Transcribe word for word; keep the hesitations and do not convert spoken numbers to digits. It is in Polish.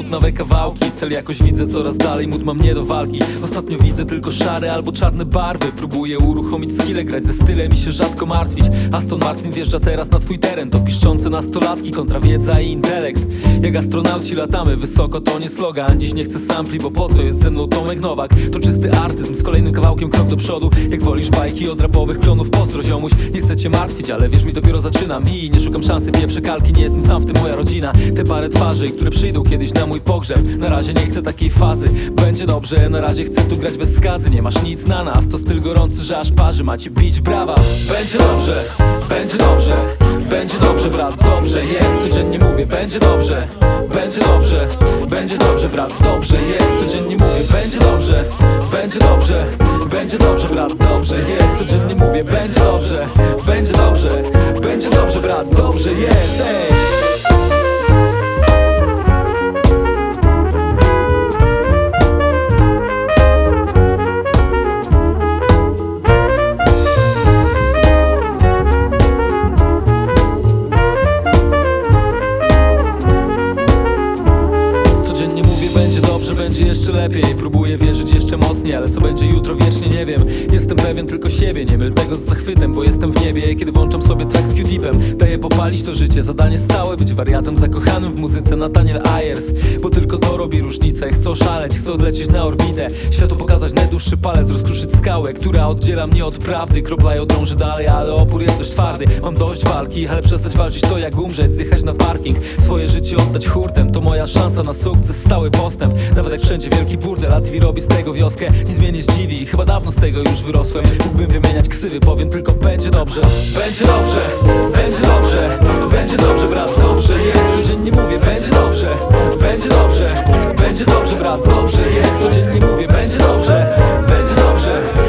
nowe kawałki. Cel jakoś widzę coraz dalej, mód ma mnie do walki. Ostatnio widzę tylko szare albo czarne barwy. Próbuję uruchomić skille, grać ze stylem i się rzadko martwić. Aston Martin wjeżdża teraz na twój teren. To piszczące nastolatki, kontra wiedza i intelekt. Jak astronauci latamy wysoko, to nie slogan. Dziś nie chcę sampli, bo po co, jest ze mną Tomek Nowak. To czysty artyzm, z kolejnym kawałkiem krok do przodu. Jak wolisz bajki od rapowych klonów, pozdro ziomuś. Nie chcę cię martwić, ale wierz mi, dopiero zaczynam. I nie szukam szansy, pieprze kalki, nie jestem sam, w tym moja rodzina. Te parę twarzy, które przyjdą kiedyś na mój pogrzeb. Na razie nie chcę takiej fazy, będzie dobrze. Na razie chcę tu grać bez skazy. Nie masz nic na nas, to styl gorący, że aż parzy. Macie bić brawa. Będzie dobrze, będzie dobrze, będzie dobrze, brat, dobrze jest. Codziennie mówię, będzie dobrze, będzie dobrze, będzie dobrze, brat, dobrze jest. Codziennie mówię, będzie dobrze, będzie dobrze, będzie dobrze, brat, dobrze jest. Codziennie mówię, będzie dobrze, będzie dobrze, będzie dobrze, brat, dobrze jest, ej. Będzie dobrze, będzie jeszcze lepiej. Próbuję wierzyć jeszcze mocniej, ale co będzie jutro wiecznie nie wiem. Jestem pewien tylko siebie, nie myl tego z zachwytem, bo jestem w niebie, kiedy włączam sobie track z Q-Tipem. Daję popalić to życie, zadanie stałe, być wariatem zakochanym w muzyce Nathaniel Ayers. Bo tylko to robi różnicę, chcę oszaleć, chcę odlecieć na orbitę. Światu pokazać najdłuższy palec, rozkruszyć skałę, która oddziela mnie od prawdy. Kropla ją drąży dalej, ale opór jest dość twardy. Mam dość walki, ale przestać walczyć to jak umrzeć. Zjechać na parking, swoje życie oddać hurtem. To moja szansa na sukces, stały postęp. Nawet jak wszędzie wielki burdel, a T V robi z tego wioskę. Nic mnie nie zdziwi, chyba dawno z tego już wyrosłem. Mógłbym wymieniać ksywy, powiem tylko będzie dobrze. Będzie dobrze, będzie dobrze, będzie dobrze, brat, dobrze jest. Codziennie mówię, będzie dobrze, będzie dobrze, będzie dobrze, brat, dobrze jest. Codziennie mówię, będzie dobrze, będzie dobrze,